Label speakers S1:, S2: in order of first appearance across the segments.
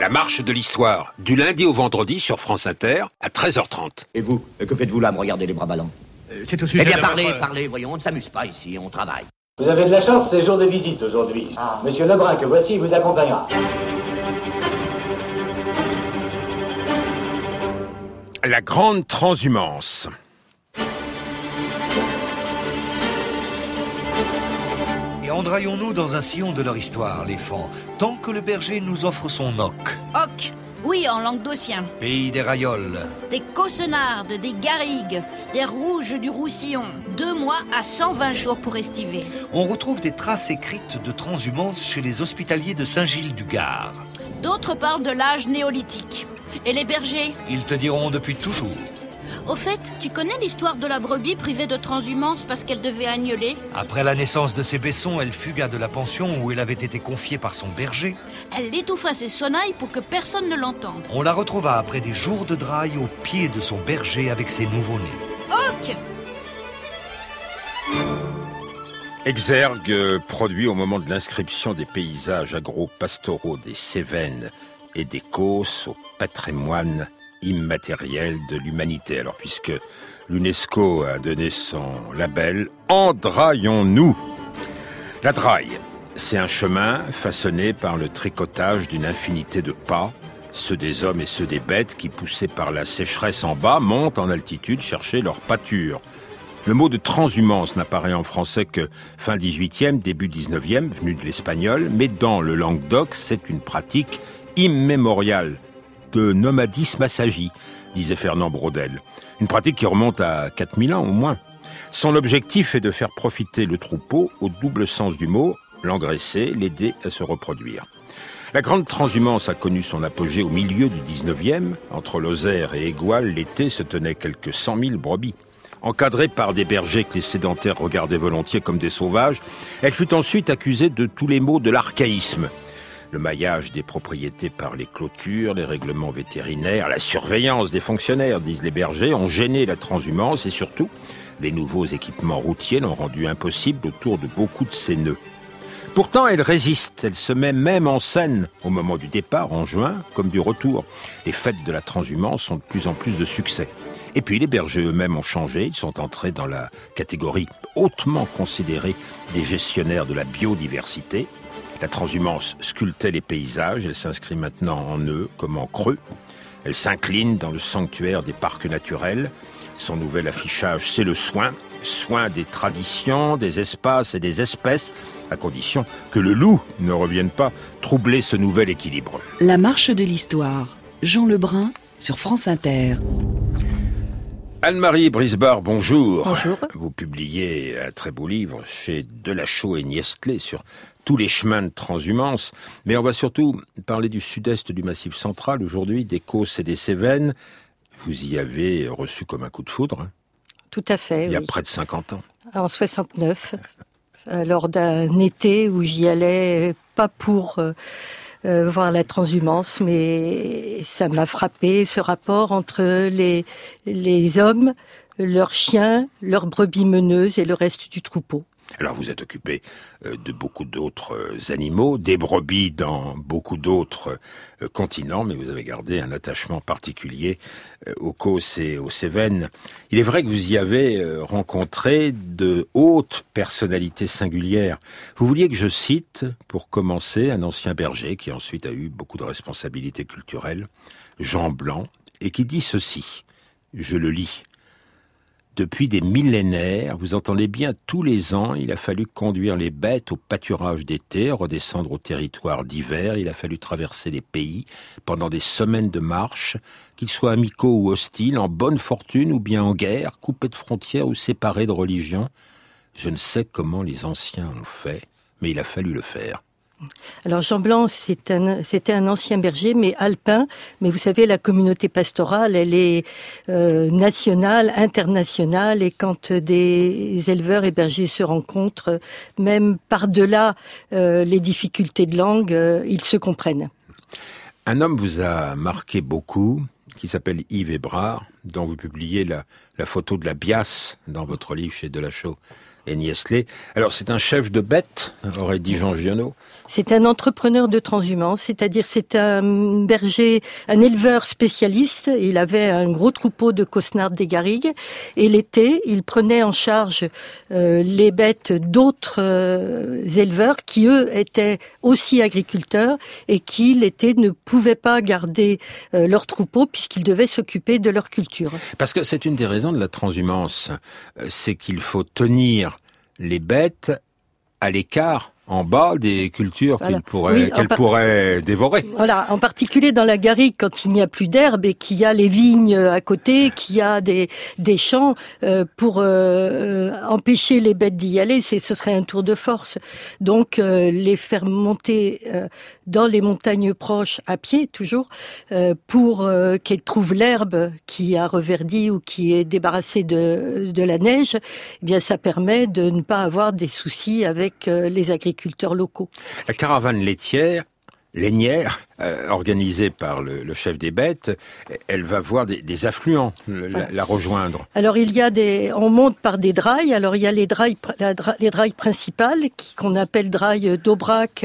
S1: marche de l'histoire, du lundi au vendredi sur France Inter, à 13h30.
S2: Et vous, que faites-vous là, me regarder les bras ballants?
S3: C'est au sujet
S2: Eh bien,
S3: de
S2: parlez, voyons, on ne s'amuse pas ici, on travaille.
S4: Vous avez de la chance, c'est jour de visite aujourd'hui. Monsieur Lebrun, que voici, vous accompagnera.
S1: La grande transhumance.
S5: Et endraillons-nous dans un sillon de leur histoire, les fans, tant que le berger nous offre son oc.
S6: Oc, oui, en languedocien.
S5: Pays des rayoles.
S6: Des cossenardes, des garrigues, des rouges du Roussillon. 2 mois à 120 jours pour estiver.
S5: On retrouve des traces écrites de transhumance chez les hospitaliers de Saint-Gilles-du-Gard.
S6: D'autres parlent de l'âge néolithique. Et les bergers?
S5: Ils te diront depuis toujours.
S6: Au fait, tu connais l'histoire de la brebis privée de transhumance parce qu'elle devait agneler?
S5: Après la naissance de ses baissons, elle fugua de la pension où elle avait été confiée par son berger.
S6: Elle étouffa ses sonnailles pour que personne ne l'entende.
S5: On la retrouva après des jours de draille au pied de son berger avec ses nouveau-nés.
S6: Oc!
S1: Exergue produit au moment de l'inscription des paysages agro-pastoraux des Cévennes et des Causses au patrimoine immatériel de l'humanité. Alors, puisque l'UNESCO a donné son label, endraillons-nous. La draille, c'est un chemin façonné par le tricotage d'une infinité de pas, ceux des hommes et ceux des bêtes qui, poussés par la sécheresse en bas, montent en altitude chercher leur pâture. Le mot de transhumance n'apparaît en français que fin 18e, début 19e, venu de l'espagnol, mais dans le Languedoc, c'est une pratique immémoriale de nomadisme assagi, disait Fernand Braudel. Une pratique qui remonte à 4000 ans au moins. Son objectif est de faire profiter le troupeau au double sens du mot, l'engraisser, l'aider à se reproduire. La grande transhumance a connu son apogée au milieu du 19e. Entre Lozère et Égual, l'été se tenaient quelques 100 000 brebis. Encadrée par des bergers que les sédentaires regardaient volontiers comme des sauvages, elle fut ensuite accusée de tous les maux de l'archaïsme. Le maillage des propriétés par les clôtures, les règlements vétérinaires, la surveillance des fonctionnaires, disent les bergers, ont gêné la transhumance et surtout, les nouveaux équipements routiers l'ont rendu impossible autour de beaucoup de ses nœuds. Pourtant, elle résiste, elle se met même en scène au moment du départ, en juin, comme du retour. Les fêtes de la transhumance ont de plus en plus de succès. Et puis les bergers eux-mêmes ont changé, ils sont entrés dans la catégorie hautement considérée des gestionnaires de la biodiversité. La transhumance sculptait les paysages, elle s'inscrit maintenant en eux comme en creux. Elle s'incline dans le sanctuaire des parcs naturels. Son nouvel affichage, c'est le soin des traditions, des espaces et des espèces, à condition que le loup ne revienne pas troubler ce nouvel équilibre.
S7: La marche de l'histoire, Jean Lebrun sur France Inter.
S1: Anne-Marie Brisbard, bonjour.
S8: Bonjour.
S1: Vous publiez un très beau livre chez Delachaux et Niestlé sur tous les chemins de transhumance, mais on va surtout parler du sud-est du Massif central aujourd'hui, des Causses et des Cévennes. Vous y avez reçu comme un coup de foudre.
S8: Tout à fait,
S1: Il y a
S8: oui.
S1: près de 50 ans.
S8: En 69, lors d'un été où j'y allais, pas pour voir la transhumance, mais ça m'a frappé, ce rapport entre les hommes, leurs chiens, leurs brebis meneuses et le reste du troupeau.
S1: Alors vous êtes occupé de beaucoup d'autres animaux, des brebis dans beaucoup d'autres continents, mais vous avez gardé un attachement particulier aux Causses et aux Cévennes. Il est vrai que vous y avez rencontré de hautes personnalités singulières. Vous vouliez que je cite, pour commencer, un ancien berger qui ensuite a eu beaucoup de responsabilités culturelles, Jean Blanc, et qui dit ceci, je le lis. Depuis des millénaires, vous entendez bien, tous les ans, il a fallu conduire les bêtes au pâturage d'été, redescendre au territoire d'hiver, il a fallu traverser les pays pendant des semaines de marche, qu'ils soient amicaux ou hostiles, en bonne fortune ou bien en guerre, coupés de frontières ou séparés de religion. Je ne sais comment les anciens ont fait, mais il a fallu le faire.
S8: Alors Jean Blanc, c'était un ancien berger, mais alpin. Mais vous savez, la communauté pastorale, elle est nationale, internationale. Et quand des éleveurs et bergers se rencontrent, même par-delà les difficultés de langue, ils se comprennent.
S1: Un homme vous a marqué beaucoup, qui s'appelle Yves Hébrard, dont vous publiez la photo de la Biasse dans votre livre chez Delachaux et Niestlé. Alors c'est un chef de bête, aurait dit Jean Giono.
S8: C'est un entrepreneur de transhumance, c'est-à-dire c'est un berger, un éleveur spécialiste. Il avait un gros troupeau de cosnards des garrigues et l'été, il prenait en charge les bêtes d'autres éleveurs qui, eux, étaient aussi agriculteurs et qui, l'été, ne pouvaient pas garder leur troupeau puisqu'ils devaient s'occuper de leur culture.
S1: Parce que c'est une des raisons de la transhumance, c'est qu'il faut tenir les bêtes à l'écart, en bas des cultures qu'elles pourraient dévorer.
S8: Voilà, en particulier dans la garrigue, quand il n'y a plus d'herbe et qu'il y a les vignes à côté, qu'il y a des champs, pour empêcher les bêtes d'y aller, ce serait un tour de force. Donc, les faire monter dans les montagnes proches, à pied toujours, pour qu'elles trouvent l'herbe qui a reverdi ou qui est débarrassée de la neige, eh bien ça permet de ne pas avoir des soucis avec les agriculteurs locaux.
S1: La caravane lainière, organisée par le chef des bêtes, elle va voir des affluents la rejoindre.
S8: Alors on monte par des drailles. Alors il y a les drailles principales qu'on appelle drailles d'Aubrac,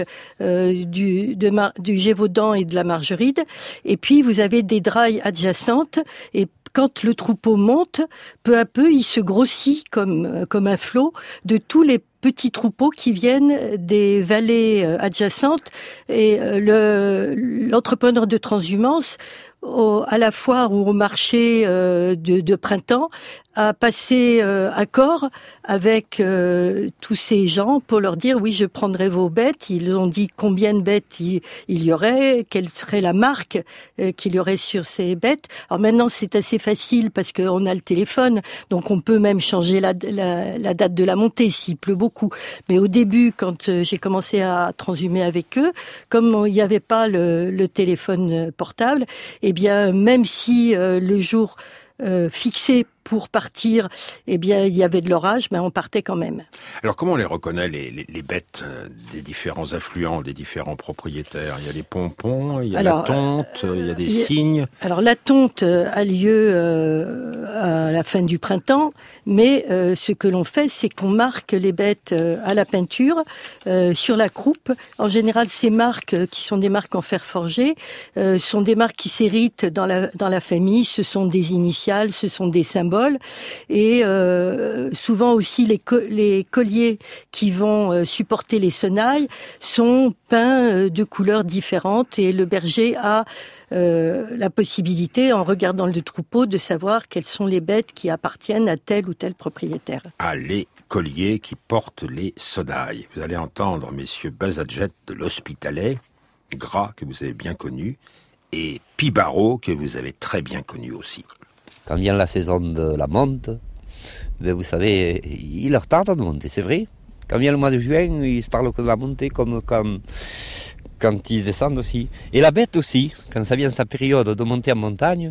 S8: du Gévaudan et de la Margeride. Et puis vous avez des drailles adjacentes et quand le troupeau monte, peu à peu, il se grossit comme un flot de tous les petits troupeaux qui viennent des vallées adjacentes. Et l'entrepreneur de transhumance, à la foire ou au marché de printemps, a passé accord avec tous ces gens pour leur dire oui, je prendrai vos bêtes. Ils ont dit combien de bêtes il y aurait, quelle serait la marque qu'il y aurait sur ces bêtes. Alors maintenant c'est assez facile parce qu'on a le téléphone, donc on peut même changer la date de la montée s'il pleut beaucoup. Mais au début, quand j'ai commencé à transhumer avec eux, comme il n'y avait pas le téléphone portable, eh bien même si le jour fixé pour partir, eh bien, il y avait de l'orage, mais on partait quand même.
S1: Alors, comment on les reconnaît, les bêtes des différents affluents, des différents propriétaires? Il y a les pompons, il y a la tonte, il y a des cygnes. Alors,
S8: la tonte a lieu à la fin du printemps, mais ce que l'on fait, c'est qu'on marque les bêtes à la peinture sur la croupe. En général, ces marques, qui sont des marques en fer forgé, sont des marques qui s'héritent dans la famille. Ce sont des initiales, ce sont des symboles. Et souvent aussi les colliers qui vont supporter les sonnailles sont peints de couleurs différentes et le berger a la possibilité, en regardant le troupeau, de savoir quelles sont les bêtes qui appartiennent à tel ou tel propriétaire.
S1: Ah, les colliers qui portent les sonnailles. Vous allez entendre messieurs Bazadjet de l'Hospitalet, Gras que vous avez bien connu, et Pibaro que vous avez très bien connu aussi.
S3: Quand vient la saison de la monte, ben vous savez, il leur tarde de monter, c'est vrai. Quand vient le mois de juin, ils se parlent que de la montée comme quand ils descendent aussi. Et la bête aussi, quand ça vient sa période de monter en montagne,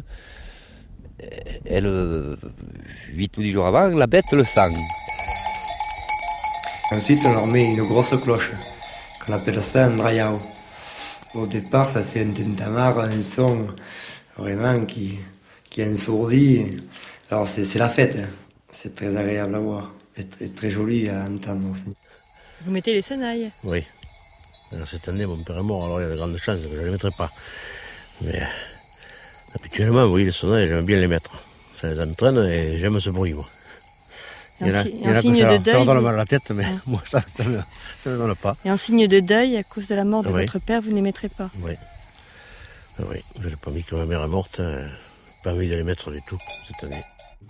S3: elle, 8 ou 10 jours avant, la bête le sent.
S9: Ensuite, on leur met une grosse cloche, qu'on appelle ça un drayao. Au départ, ça fait un tintamarre, un son vraiment qui ensourdit. Alors c'est la fête, hein. C'est très agréable à voir et très joli à entendre aussi.
S10: Vous mettez les sonnailles?
S11: Oui. Alors, cette année, mon père est mort, alors il y a de grandes chances que je ne les mettrai pas. Mais habituellement, oui, les sonnailles, j'aime bien les mettre. Ça les entraîne et j'aime ce bruit, moi.
S10: Il y en a signe de deuil.
S11: Ça me donne mal à la tête, mais moi, ça me donne pas.
S10: Et en signe de deuil, à cause de la mort de votre père, vous ne les mettrez pas?
S11: Oui. Oui, je n'ai pas mis que ma mère est morte. Pas envie de les mettre du tout cette année.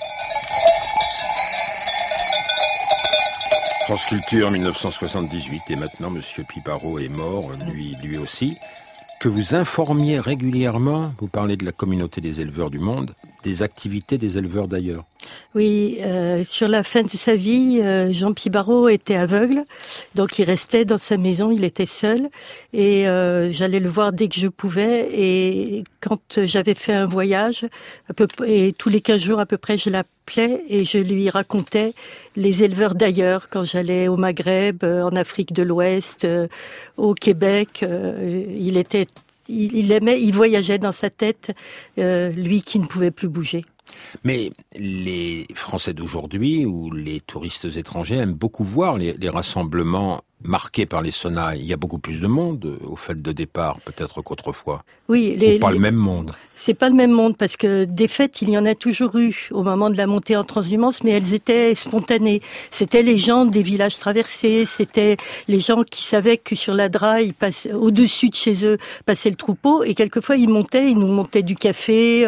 S1: France Culture 1978, et maintenant Monsieur Pibaro est mort, lui aussi. Que vous informiez régulièrement, vous parlez de la communauté des éleveurs du monde, des activités des éleveurs d'ailleurs.
S8: Oui, sur la fin de sa vie, Jean Pibaro était aveugle, donc il restait dans sa maison, il était seul, et j'allais le voir dès que je pouvais, et quand j'avais fait un voyage, et tous les 15 jours à peu près, je l'appelais et je lui racontais les éleveurs d'ailleurs, quand j'allais au Maghreb, en Afrique de l'Ouest, au Québec, il voyageait dans sa tête, lui qui ne pouvait plus bouger.
S1: Mais les Français d'aujourd'hui ou les touristes étrangers aiment beaucoup voir les rassemblements marqués par les sonnailles. Il y a beaucoup plus de monde au fête de départ, peut-être qu'autrefois.
S8: Oui,
S1: pas le même monde.
S8: C'est pas le même monde parce que des fêtes, il y en a toujours eu au moment de la montée en transhumance, mais elles étaient spontanées. C'était les gens des villages traversés, c'était les gens qui savaient que sur la Draille, au-dessus de chez eux, passait le troupeau, et quelquefois ils nous montaient du café,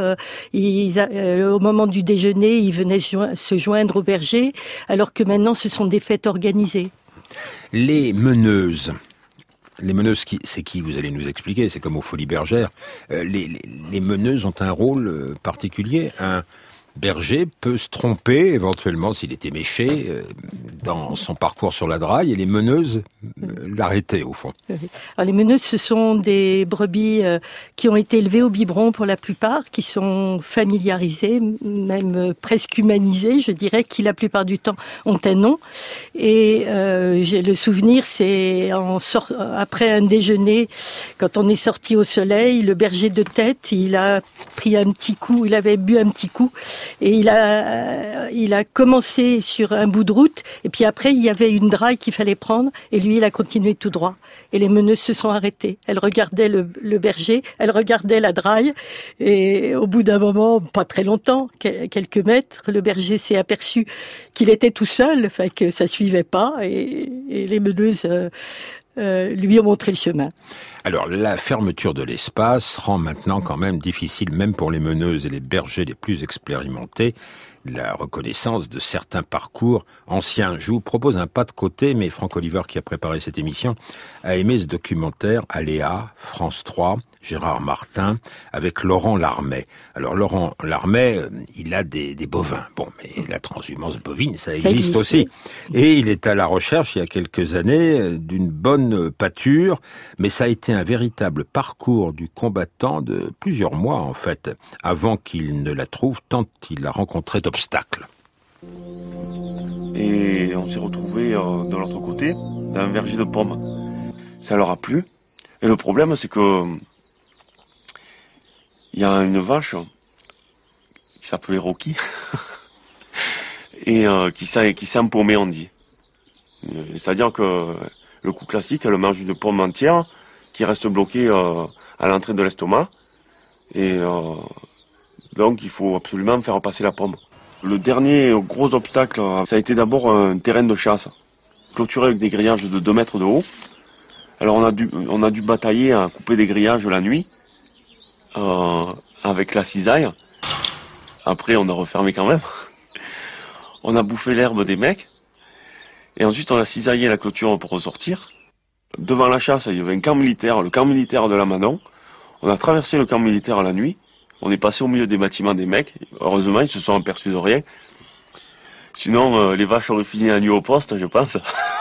S8: au moment du déjeuner, ils venaient se joindre aux bergers, alors que maintenant ce sont des fêtes organisées.
S1: Les meneuses, c'est qui, vous allez nous expliquer, c'est comme aux Folies Bergères. Les meneuses ont un rôle particulier. Un berger peut se tromper, éventuellement, s'il était méché, dans son parcours sur la Draille, et les meneuses l'arrêtaient, au fond.
S8: Alors, les meneuses, ce sont des brebis qui ont été élevées au biberon pour la plupart, qui sont familiarisées, même presque humanisées, je dirais, qui la plupart du temps ont un nom. Et j'ai le souvenir, c'est après un déjeuner, quand on est sorti au soleil, le berger de tête, il a pris un petit coup, il avait bu un petit coup, et il a commencé sur un bout de route, et puis après il y avait une draille qu'il fallait prendre, et lui il a continué tout droit. Et les meneuses se sont arrêtées. Elles regardaient le berger, elles regardaient la draille, et au bout d'un moment, pas très longtemps, quelques mètres, le berger s'est aperçu qu'il était tout seul, enfin que ça suivait pas, et les meneuses lui ont montré le chemin.
S1: Alors, la fermeture de l'espace rend maintenant quand même difficile, même pour les meneuses et les bergers les plus expérimentés, la reconnaissance de certains parcours anciens. Je vous propose un pas de côté, mais Franck Oliver, qui a préparé cette émission, a aimé ce documentaire Aléa, France 3, Gérard Martin, avec Laurent Larmet. Alors Laurent Larmet, il a des bovins. Bon, mais la transhumance bovine, ça existe aussi. Oui. Et il est à la recherche, il y a quelques années, d'une bonne pâture, mais ça a été un véritable parcours du combattant de plusieurs mois, en fait, avant qu'il ne la trouve, tant il a rencontré d'obstacles.
S12: Et on s'est retrouvés de l'autre côté, dans un verger de pommes. Ça leur a plu. Et le problème, c'est que il y a une vache qui s'appelait Rocky et qui s'est empaumée, on dit. C'est-à-dire que le coup classique, elle mange une pomme entière qui reste bloquée à l'entrée de l'estomac. Et donc il faut absolument faire passer la pomme. Le dernier gros obstacle, ça a été d'abord un terrain de chasse, clôturé avec des grillages de 2 mètres de haut. Alors on a dû batailler à couper des grillages la nuit, avec la cisaille. Après on a refermé quand même. On a bouffé l'herbe des mecs. Et ensuite on a cisaillé la clôture pour ressortir. Devant la chasse, il y avait un camp militaire, le camp militaire de la Manon. On a traversé le camp militaire la nuit. On est passé au milieu des bâtiments des mecs. Heureusement, ils se sont aperçus de rien. Sinon, les vaches auraient fini la nuit au poste, je pense.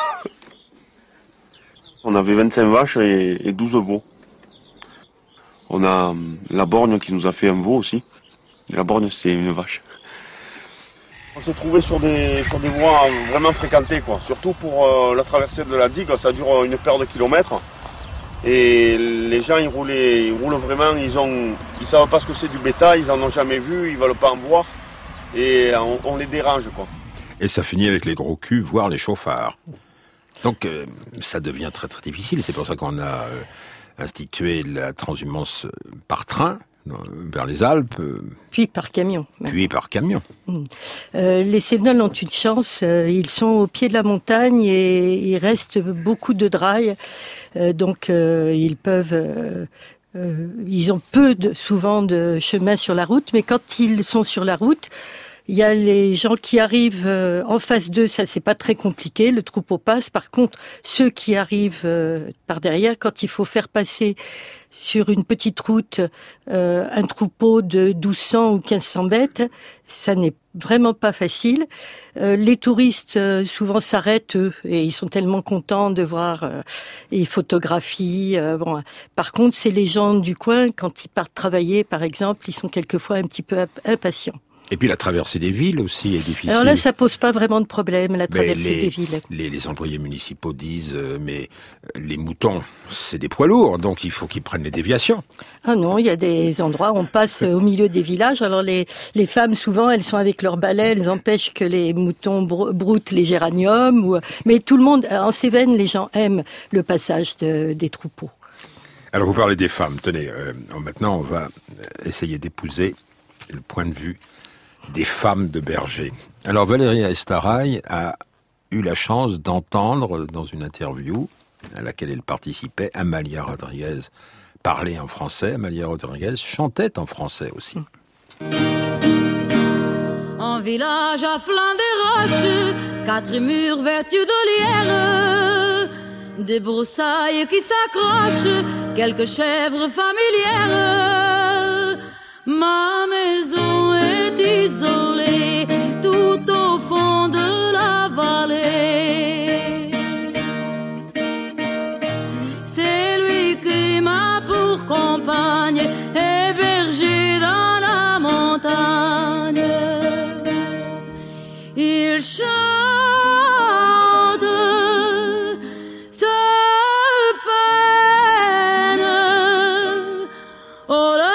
S12: On avait 25 vaches et 12 veaux. On a la borgne qui nous a fait un veau aussi. La borgne, c'est une vache. On s'est trouvé sur des voies vraiment fréquentées, quoi. Surtout pour la traversée de la digue, ça dure une paire de kilomètres. Et les gens, ils roulent vraiment, ils savent pas ce que c'est du bétail, ils en ont jamais vu, ils veulent pas en voir. Et on les dérange, quoi.
S1: Et ça finit avec les gros culs, voire les chauffards. Donc, ça devient très très difficile. C'est pour ça qu'on a institué la transhumance par train, vers les Alpes.
S8: Puis par camion.
S1: Puis par camion.
S8: Les Cévenols ont une chance, ils sont au pied de la montagne et il reste beaucoup de drailles. Donc ils peuvent... ils ont souvent de chemin sur la route, mais quand ils sont sur la route, il y a les gens qui arrivent en face d'eux, ça c'est pas très compliqué, le troupeau passe. Par contre, ceux qui arrivent par derrière, quand il faut faire passer sur une petite route un troupeau de 1200 ou 1500 bêtes, ça n'est vraiment pas facile. Les touristes souvent s'arrêtent eux, et ils sont tellement contents de voir ils photographient. Bon. Par contre, c'est les gens du coin, quand ils partent travailler par exemple, ils sont quelquefois un petit peu impatients.
S1: Et puis la traversée des villes aussi est difficile.
S8: Alors là, ça pose pas vraiment de problème, la traversée des villes.
S1: Les employés municipaux disent, mais les moutons, c'est des poids lourds, donc il faut qu'ils prennent les déviations.
S8: Ah non, il y a des endroits où on passe au milieu des villages. Alors les femmes, souvent, elles sont avec leur balai, elles empêchent que les moutons broutent les géraniums. Mais tout le monde, en Cévennes, les gens aiment le passage des troupeaux. Alors
S1: vous parlez des femmes, tenez, maintenant on va essayer d'épouser le point de vue des femmes de berger. Alors Valérie Estaraï a eu la chance d'entendre dans une interview à laquelle elle participait Amalia Rodriguez parler en français. Amalia Rodriguez chantait en français aussi.
S13: En village à flanc des roches, 4 murs vêtus de lierre, des broussailles qui s'accrochent, quelques chèvres familières. Ma maison est isolée tout au fond de la vallée. C'est lui qui m'a pour compagne, hébergé dans la montagne. Il chante sa peine, oh là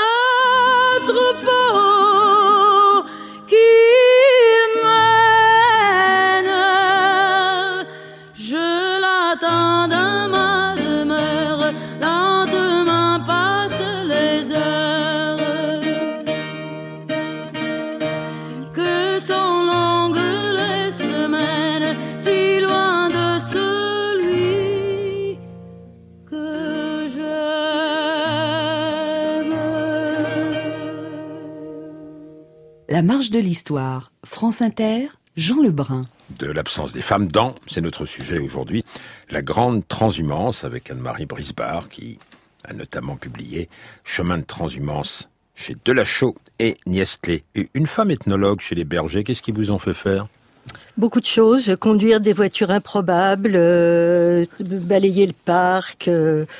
S7: La marche de l'histoire, France Inter, Jean Lebrun.
S1: De l'absence des femmes dans, c'est notre sujet aujourd'hui, la grande transhumance avec Anne-Marie Brisbard qui a notamment publié Chemin de transhumance chez Delachaux et Niestlé. Une femme ethnologue chez les bergers, qu'est-ce qui vous en fait faire ?
S8: Beaucoup de choses, conduire des voitures improbables, balayer le parc,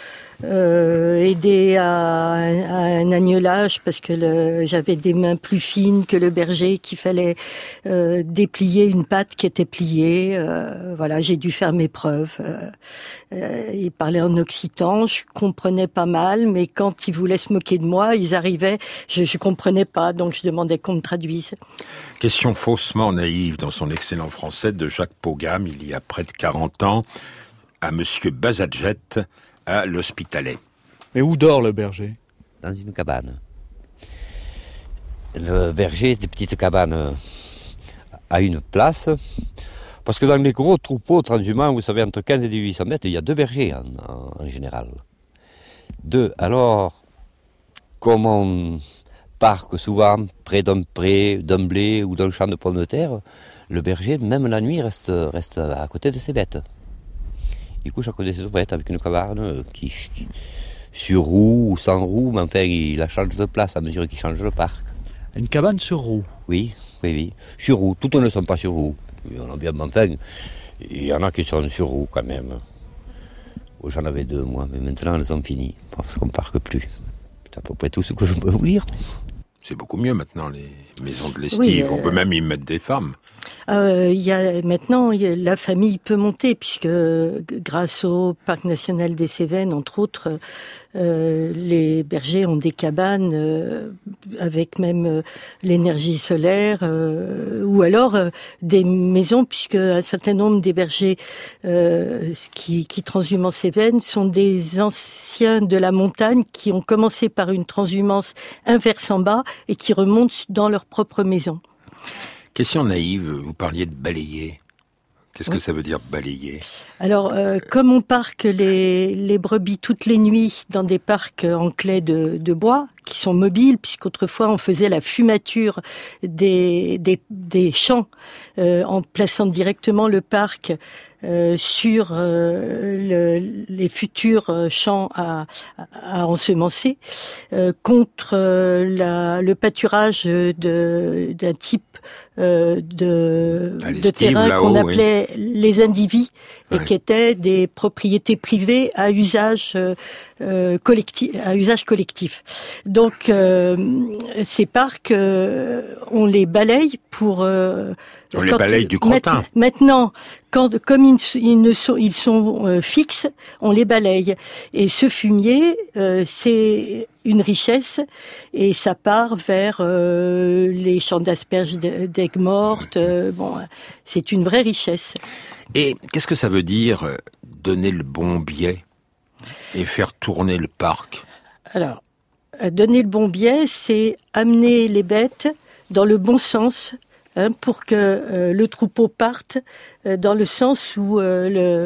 S8: aider à un agnelage parce que j'avais des mains plus fines que le berger, qu'il fallait déplier une patte qui était pliée. Voilà, j'ai dû faire mes preuves. Ils parlaient en occitan, je comprenais pas mal, mais quand ils voulaient se moquer de moi, ils arrivaient, je comprenais pas, donc je demandais qu'on me traduise.
S1: Question faussement naïve dans son excellent français de Jacques Pogam, il y a près de 40 ans, à Monsieur Bazadjet, à l'Hospitalet.
S14: Mais où dort le berger ?
S3: Dans une cabane. Le berger, des petites cabanes à une place. Parce que dans les gros troupeaux transhumants, vous savez, entre 15 et 1800 mètres, il y a 2 bergers en général. 2. Alors, comme on parque souvent près d'un pré, d'un blé ou d'un champ de pommes de terre, le berger, même la nuit, reste à côté de ses bêtes. Il couche à côté de ses bêtes avec une cabane qui sur roue ou sans roue, mais enfin, il la change de place à mesure qu'il change le parc.
S14: Une cabane sur roue ?
S3: Oui. Sur roue. Toutes ne sont pas sur roue. Il y en a bien, enfin, il y en a qui sont sur roue quand même. J'en avais 2, moi, mais maintenant elles sont finies, parce qu'on ne parque plus. C'est à peu près tout ce que je peux vous dire.
S1: C'est beaucoup mieux maintenant, les maisons de l'estive. On peut même y mettre des femmes.
S8: Maintenant, la famille peut monter, puisque grâce au Parc national des Cévennes, entre autres, les bergers ont des cabanes avec même l'énergie solaire, ou alors des maisons, puisque un certain nombre des bergers qui transhument en Cévennes sont des anciens de la montagne qui ont commencé par une transhumance inverse en bas et qui remontent dans leur propre maison.
S1: Question naïve, vous parliez de balayer. Qu'est-ce que ça veut dire balayer ?
S8: Alors, comme on parque les brebis toutes les nuits dans des parcs en claie de bois, qui sont mobiles, puisqu'autrefois on faisait la fumature des champs en plaçant directement le parc sur les futurs champs à ensemencer, contre le pâturage d'un type de terrain qu'on appelait les indivis, et qui étaient des propriétés privées à usage collectif. donc ces parcs, on les balaye pour...
S1: on les balaye du crottin.
S8: Maintenant, comme ils sont fixes, on les balaye. Et ce fumier, c'est une richesse, et ça part vers les champs d'asperges d'aigues mortes. C'est une vraie richesse.
S1: Et qu'est-ce que ça veut dire donner le bon biais et faire tourner le parc?
S8: Alors, donner le bon biais, c'est amener les bêtes dans le bon sens, pour que le troupeau parte dans le sens où le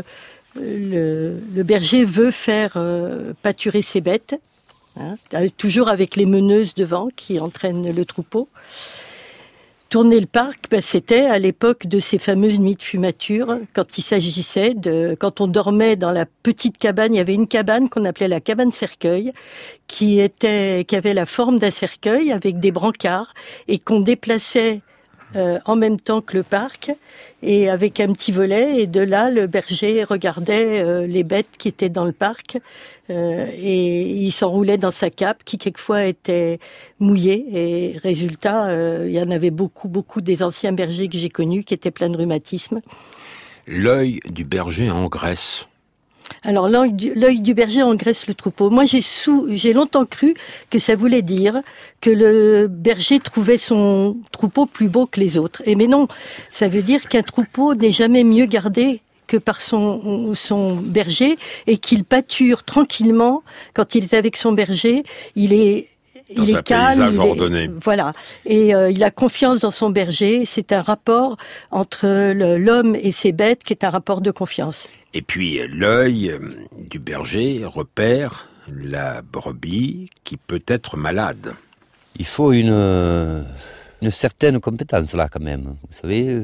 S8: berger veut faire pâturer ses bêtes, toujours avec les meneuses devant qui entraînent le troupeau. Tourner le parc, c'était à l'époque de ces fameuses nuits de fumature, quand il s'agissait quand on dormait dans la petite cabane. Il y avait une cabane qu'on appelait la cabane cercueil, qui avait la forme d'un cercueil avec des brancards, et qu'on déplaçait en même temps que le parc, et avec un petit volet, et de là le berger regardait les bêtes qui étaient dans le parc, et il s'enroulait dans sa cape qui quelquefois était mouillée, et résultat il y en avait beaucoup des anciens bergers que j'ai connus qui étaient pleins de rhumatisme.
S1: L'œil du berger engraisse.
S8: Alors l'œil du berger engraisse le troupeau. Moi j'ai longtemps cru que ça voulait dire que le berger trouvait son troupeau plus beau que les autres. Mais non, ça veut dire qu'un troupeau n'est jamais mieux gardé que par son berger, et qu'il pâture tranquillement quand il est avec son berger. Il est calme,
S1: ordonné.
S8: Voilà. Et il a confiance dans son berger. C'est un rapport entre l'homme et ses bêtes qui est un rapport de confiance.
S1: Et puis l'œil du berger repère la brebis qui peut être malade.
S3: Il faut une certaine compétence là quand même. Vous savez,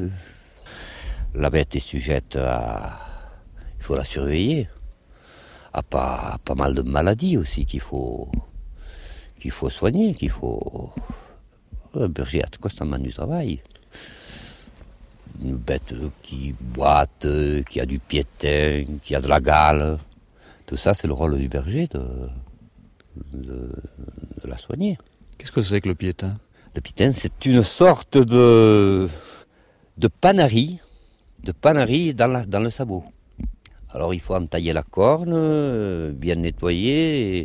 S3: la bête est sujette à... Il faut la surveiller. À pas mal de maladies aussi qu'il faut soigner, Un berger a constamment du travail. Une bête qui boite, qui a du piétin, qui a de la gale. Tout ça, c'est le rôle du berger de la soigner.
S14: Qu'est-ce que c'est que le piétin?
S3: Le piétin, c'est une sorte de panarie dans le sabot. Alors il faut entailler la corne, bien nettoyer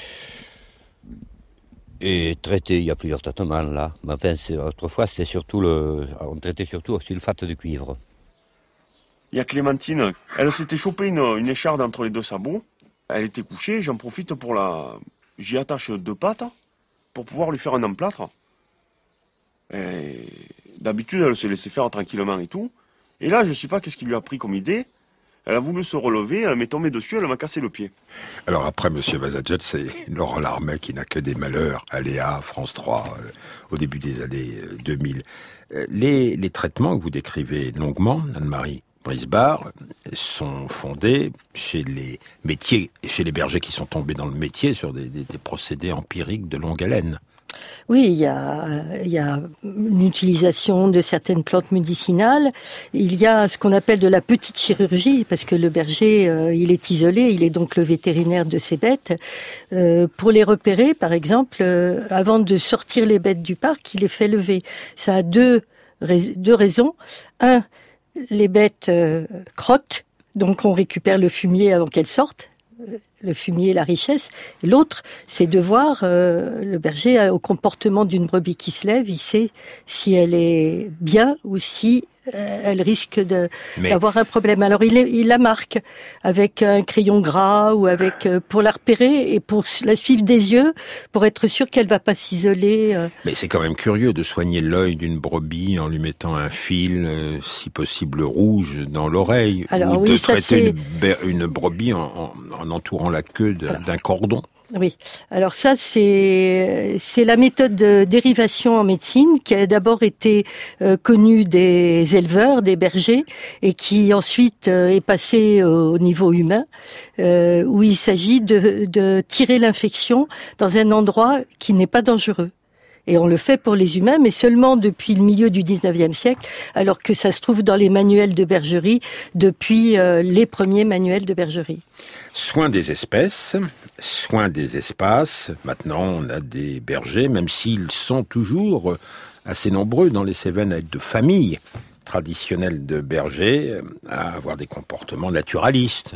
S3: et traiter. Il y a plusieurs traitements là. Mais enfin, autrefois, on traitait surtout au sulfate de cuivre.
S12: Il y a Clémentine, elle s'était chopée une écharde entre les deux sabots. Elle était couchée, j'en profite j'y attache 2 pattes pour pouvoir lui faire un emplâtre. Et d'habitude, elle se laissait faire tranquillement et tout. Et là, je sais pas qu'est-ce qui lui a pris comme idée. Elle a voulu se relever, elle m'est tombée dessus, elle m'a cassé le pied.
S1: Alors après, Monsieur Vazadjet, c'est Laurent Larmet qui n'a que des malheurs. Aléa, France 3, au début des années 2000. Les traitements que vous décrivez longuement, Anne-Marie Brisbard, sont fondés chez les bergers qui sont tombés dans le métier sur des procédés empiriques de longue haleine.
S8: Oui, il y a une utilisation de certaines plantes médicinales. Il y a ce qu'on appelle de la petite chirurgie, parce que le berger, il est isolé, il est donc le vétérinaire de ses bêtes. Pour les repérer, par exemple, avant de sortir les bêtes du parc, il les fait lever. Ça a deux raisons. Un, les bêtes crottent, donc on récupère le fumier avant qu'elles sortent. Le fumier, la richesse. Et l'autre, c'est de voir le berger au comportement d'une brebis qui se lève. Il sait si elle est bien ou si elle risque d'avoir un problème. Alors il la marque avec un crayon gras ou pour la repérer et pour la suivre des yeux, pour être sûr qu'elle va pas s'isoler.
S1: Mais c'est quand même curieux de soigner l'œil d'une brebis en lui mettant un fil, si possible rouge, dans l'oreille.
S8: Alors,
S1: ou de traiter une brebis en entourant la queue d'un cordon.
S8: Oui, alors ça c'est la méthode de dérivation en médecine qui a d'abord été connue des éleveurs, des bergers, et qui ensuite est passée au niveau humain, où il s'agit de tirer l'infection dans un endroit qui n'est pas dangereux. Et on le fait pour les humains, mais seulement depuis le milieu du 19e siècle, alors que ça se trouve dans les manuels de bergerie depuis les premiers manuels de bergerie.
S1: Soin des espèces, soin des espaces. Maintenant, on a des bergers, même s'ils sont toujours assez nombreux dans les Cévennes, avec de familles traditionnelles de bergers, à avoir des comportements naturalistes.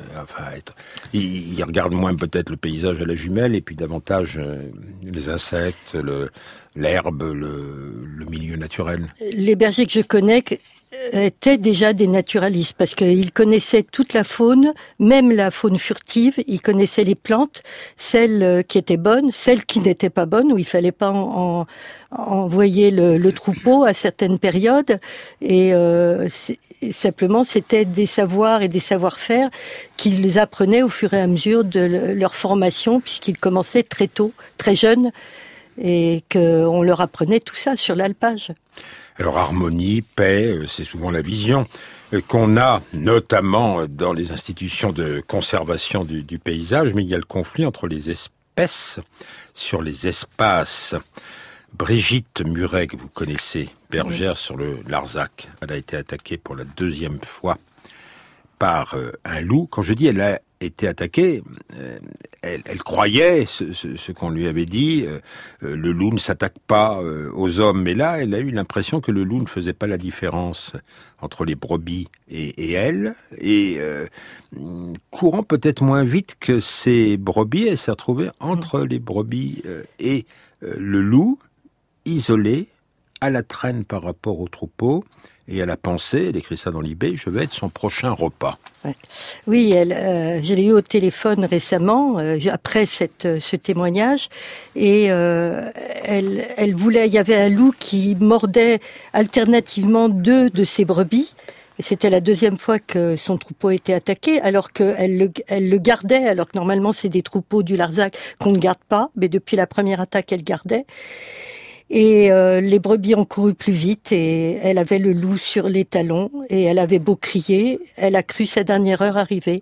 S1: Ils regardent moins peut-être le paysage à la jumelle, et puis davantage les insectes, l'herbe, le milieu naturel.
S8: Les bergers que je connais étaient déjà des naturalistes parce qu'ils connaissaient toute la faune, même la faune furtive. Ils connaissaient les plantes, celles qui étaient bonnes, celles qui n'étaient pas bonnes, où il fallait pas envoyer le troupeau à certaines périodes. Et simplement, c'était des savoirs et des savoir-faire qu'ils apprenaient au fur et à mesure de leur formation, puisqu'ils commençaient très tôt, très jeunes, et qu'on leur apprenait tout ça sur l'alpage.
S1: Alors harmonie, paix, c'est souvent la vision qu'on a, notamment dans les institutions de conservation du paysage, mais il y a le conflit entre les espèces sur les espaces. Brigitte Muret, que vous connaissez, bergère sur le Larzac, elle a été attaquée pour la 2e fois par un loup. Quand je dis elle a été attaquée, elle croyait ce qu'on lui avait dit, le loup ne s'attaque pas aux hommes, mais là elle a eu l'impression que le loup ne faisait pas la différence entre les brebis et elle, et courant peut-être moins vite que ces brebis, elle s'est retrouvée entre les brebis et le loup, isolée, à la traîne par rapport au troupeau. Et elle a pensé, elle écrit ça dans l'IB, je vais être son prochain repas.
S8: Ouais. Oui, je l'ai eu au téléphone récemment, après ce témoignage, et elle voulait, il y avait un loup qui mordait alternativement 2 de ses brebis. Et c'était la 2e fois que son troupeau était attaqué, alors qu'elle le gardait, alors que normalement c'est des troupeaux du Larzac qu'on ne garde pas, mais depuis la première attaque, elle gardait. Et les brebis ont couru plus vite et elle avait le loup sur les talons et elle avait beau crier, elle a cru sa dernière heure arriver.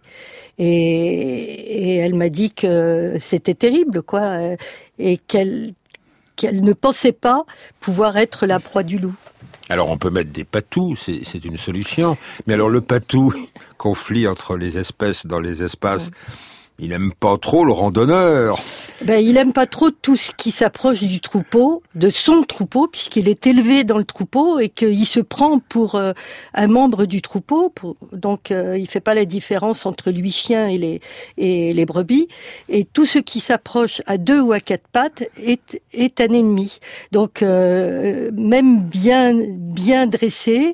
S8: Et elle m'a dit que c'était terrible, quoi, et qu'elle ne pensait pas pouvoir être la proie du loup.
S1: Alors on peut mettre des patous, c'est une solution. Mais alors le patou, conflit entre les espèces dans les espaces, il aime pas trop le randonneur.
S8: Il aime pas trop tout ce qui s'approche du troupeau, de son troupeau, puisqu'il est élevé dans le troupeau et qu'il se prend pour un membre du troupeau. Donc il fait pas la différence entre lui, chien, et les brebis. Et tout ce qui s'approche à 2 ou à 4 pattes est un ennemi. Donc même bien dressé,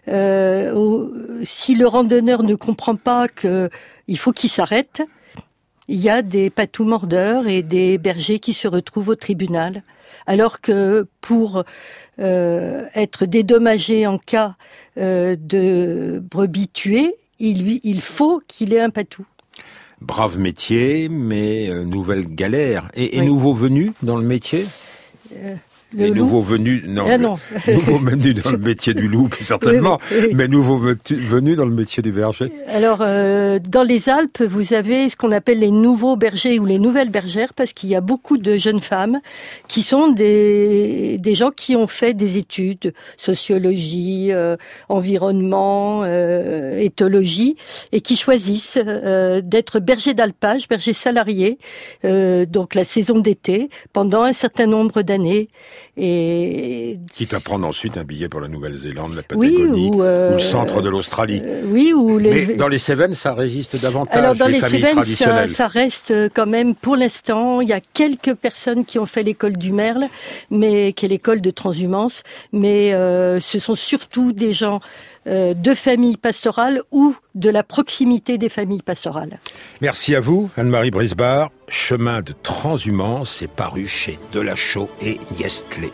S8: si le randonneur ne comprend pas que il faut qu'il s'arrête, il y a des patous mordeurs et des bergers qui se retrouvent au tribunal. Alors que pour être dédommagé en cas de brebis tuées, il faut qu'il ait un patou.
S1: Brave métier, mais nouvelle galère. Et nouveau venu dans le métier Les nouveaux venus, nouveaux venus dans le métier du loup, certainement, oui. Mais nouveaux venus dans le métier du berger.
S8: Alors, dans les Alpes, vous avez ce qu'on appelle les nouveaux bergers ou les nouvelles bergères, parce qu'il y a beaucoup de jeunes femmes qui sont des gens qui ont fait des études, sociologie, environnement, éthologie, et qui choisissent d'être bergers d'alpage, bergers salariés, donc la saison d'été, pendant un certain nombre d'années. Et
S1: quitte à prendre ensuite un billet pour la Nouvelle-Zélande, la Patagonie, ou le centre de l'Australie. Mais dans les Cévennes, ça résiste davantage.
S8: Alors dans les
S1: Cévennes,
S8: ça reste quand même, pour l'instant, il y a quelques personnes qui ont fait l'école du Merle, mais qui est l'école de transhumance, mais ce sont surtout des gens de familles pastorales ou de la proximité des familles pastorales.
S1: Merci à vous, Anne-Marie Brisbard. Chemin de transhumance est paru chez Delachaux et Niestlé.